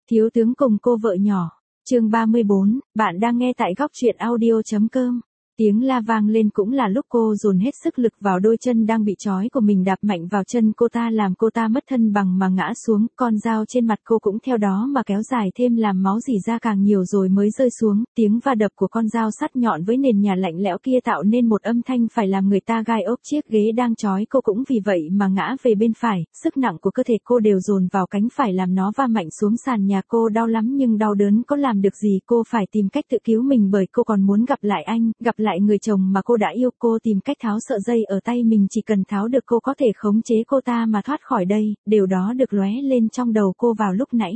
Thiếu tướng cùng cô vợ nhỏ. Chương 34, bạn đang nghe tại góc truyện audio.com. Tiếng la vang lên cũng là lúc cô dồn hết sức lực vào đôi chân đang bị trói của mình, đạp mạnh vào chân cô ta làm cô ta mất thăng bằng mà ngã xuống, con dao trên mặt cô cũng theo đó mà kéo dài thêm làm máu rỉ ra càng nhiều rồi mới rơi xuống, tiếng va đập của con dao sắt nhọn với nền nhà lạnh lẽo kia tạo nên một âm thanh phải làm người ta gai ốc. Chiếc ghế đang trói cô cũng vì vậy mà ngã về bên phải, sức nặng của cơ thể cô đều dồn vào cánh phải làm nó va mạnh xuống sàn nhà. Cô đau lắm nhưng đau đớn có làm được gì, cô phải tìm cách tự cứu mình bởi cô còn muốn gặp lại anh, gặp lại người chồng mà cô đã yêu. Cô tìm cách tháo sợi dây ở tay mình, chỉ cần tháo được cô có thể khống chế cô ta mà thoát khỏi đây, điều đó được lóe lên trong đầu cô vào lúc nãy.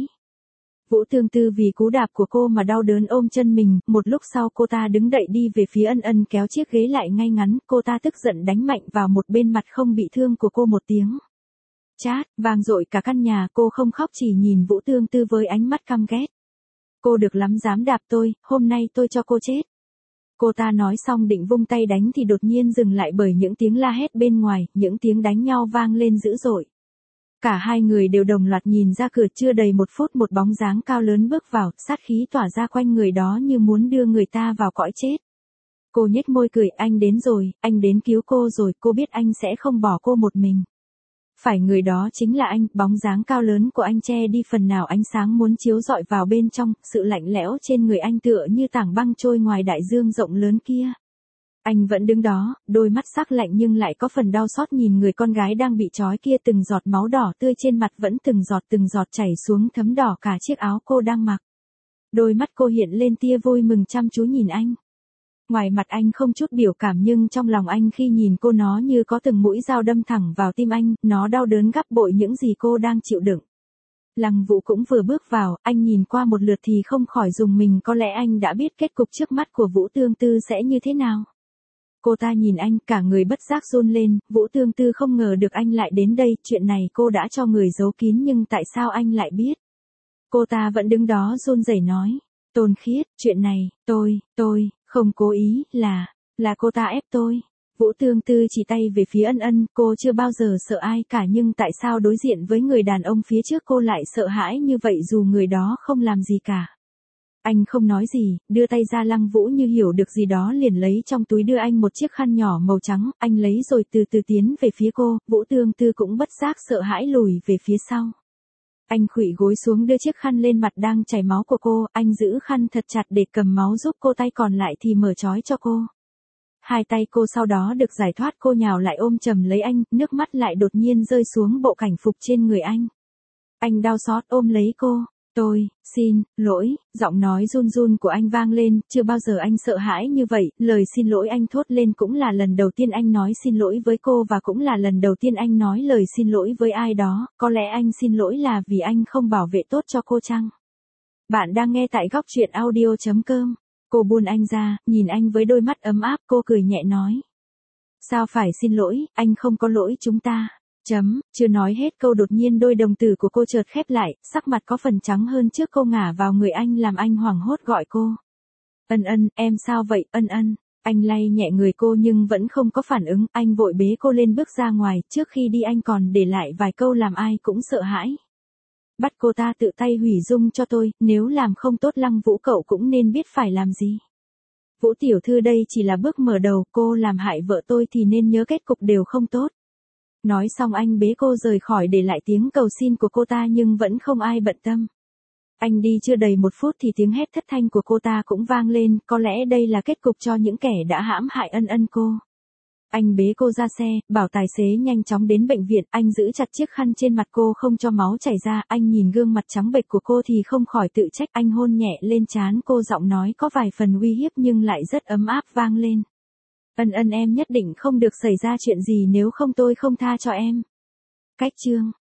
Vũ Tương Tư vì cú đạp của cô mà đau đớn ôm chân mình, một lúc sau cô ta đứng dậy đi về phía Ân Ân kéo chiếc ghế lại ngay ngắn, cô ta tức giận đánh mạnh vào một bên mặt không bị thương của cô một tiếng. Chát, vang dội cả căn nhà. Cô không khóc chỉ nhìn Vũ Tương Tư với ánh mắt căm ghét. Cô được lắm, dám đạp tôi, hôm nay tôi cho cô chết. Cô ta nói xong định vung tay đánh thì đột nhiên dừng lại bởi những tiếng la hét bên ngoài, những tiếng đánh nhau vang lên dữ dội. Cả hai người đều đồng loạt nhìn ra cửa. Chưa đầy một phút một bóng dáng cao lớn bước vào, sát khí tỏa ra quanh người đó như muốn đưa người ta vào cõi chết. Cô nhếch môi cười, anh đến rồi, anh đến cứu cô rồi, cô biết anh sẽ không bỏ cô một mình. Phải, người đó chính là anh. Bóng dáng cao lớn của anh che đi phần nào ánh sáng muốn chiếu rọi vào bên trong, sự lạnh lẽo trên người anh tựa như tảng băng trôi ngoài đại dương rộng lớn kia. Anh vẫn đứng đó, đôi mắt sắc lạnh nhưng lại có phần đau xót nhìn người con gái đang bị trói kia, từng giọt máu đỏ tươi trên mặt vẫn từng giọt chảy xuống thấm đỏ cả chiếc áo cô đang mặc. Đôi mắt cô hiện lên tia vui mừng chăm chú nhìn anh. Ngoài mặt anh không chút biểu cảm nhưng trong lòng anh khi nhìn cô nó như có từng mũi dao đâm thẳng vào tim anh, nó đau đớn gấp bội những gì cô đang chịu đựng. Lăng Vũ cũng vừa bước vào, anh nhìn qua một lượt thì không khỏi rùng mình, có lẽ anh đã biết kết cục trước mắt của Vũ Tương Tư sẽ như thế nào. Cô ta nhìn anh, cả người bất giác run lên. Vũ Tương Tư không ngờ được anh lại đến đây, chuyện này cô đã cho người giấu kín nhưng tại sao anh lại biết? Cô ta vẫn đứng đó run rẩy nói, Tôn Khiết, chuyện này, tôi không cố ý, là cô ta ép tôi. Vũ Tương Tư chỉ tay về phía Ân Ân, cô chưa bao giờ sợ ai cả nhưng tại sao đối diện với người đàn ông phía trước cô lại sợ hãi như vậy dù người đó không làm gì cả. Anh không nói gì, đưa tay ra. Lăng Vũ như hiểu được gì đó liền lấy trong túi đưa anh một chiếc khăn nhỏ màu trắng, anh lấy rồi từ từ tiến về phía cô. Vũ Tương Tư cũng bất giác sợ hãi lùi về phía sau. Anh khuỵu gối xuống đưa chiếc khăn lên mặt đang chảy máu của cô, anh giữ khăn thật chặt để cầm máu giúp cô, tay còn lại thì mở trói cho cô. Hai tay cô sau đó được giải thoát, cô nhào lại ôm chầm lấy anh, nước mắt lại đột nhiên rơi xuống bộ cảnh phục trên người anh. Anh đau xót ôm lấy cô. Tôi, xin, lỗi, giọng nói run run của anh vang lên, chưa bao giờ anh sợ hãi như vậy, lời xin lỗi anh thốt lên cũng là lần đầu tiên anh nói xin lỗi với cô và cũng là lần đầu tiên anh nói lời xin lỗi với ai đó, có lẽ anh xin lỗi là vì anh không bảo vệ tốt cho cô chăng? Bạn đang nghe tại góc truyện audio.com. Cô buông anh ra, nhìn anh với đôi mắt ấm áp, cô cười nhẹ nói. Sao phải xin lỗi, anh không có lỗi chúng ta. Chưa nói hết câu đột nhiên đôi đồng tử của cô chợt khép lại, sắc mặt có phần trắng hơn trước. Cô ngả vào người anh làm anh hoảng hốt gọi cô. Ân Ân, em sao vậy, Ân Ân? Anh lay nhẹ người cô nhưng vẫn không có phản ứng, anh vội bế cô lên bước ra ngoài, trước khi đi anh còn để lại vài câu làm ai cũng sợ hãi. Bắt cô ta tự tay hủy dung cho tôi, nếu làm không tốt Lăng Vũ cậu cũng nên biết phải làm gì. Vũ tiểu thư đây chỉ là bước mở đầu, cô làm hại vợ tôi thì nên nhớ kết cục đều không tốt. Nói xong anh bế cô rời khỏi để lại tiếng cầu xin của cô ta nhưng vẫn không ai bận tâm. Anh đi chưa đầy một phút thì tiếng hét thất thanh của cô ta cũng vang lên, có lẽ đây là kết cục cho những kẻ đã hãm hại Ân Ân cô. Anh bế cô ra xe, bảo tài xế nhanh chóng đến bệnh viện, anh giữ chặt chiếc khăn trên mặt cô không cho máu chảy ra, anh nhìn gương mặt trắng bệch của cô thì không khỏi tự trách, anh hôn nhẹ lên trán cô, giọng nói có vài phần uy hiếp nhưng lại rất ấm áp vang lên. Ân Ân, em nhất định không được xảy ra chuyện gì nếu không tôi không tha cho em. Cách chương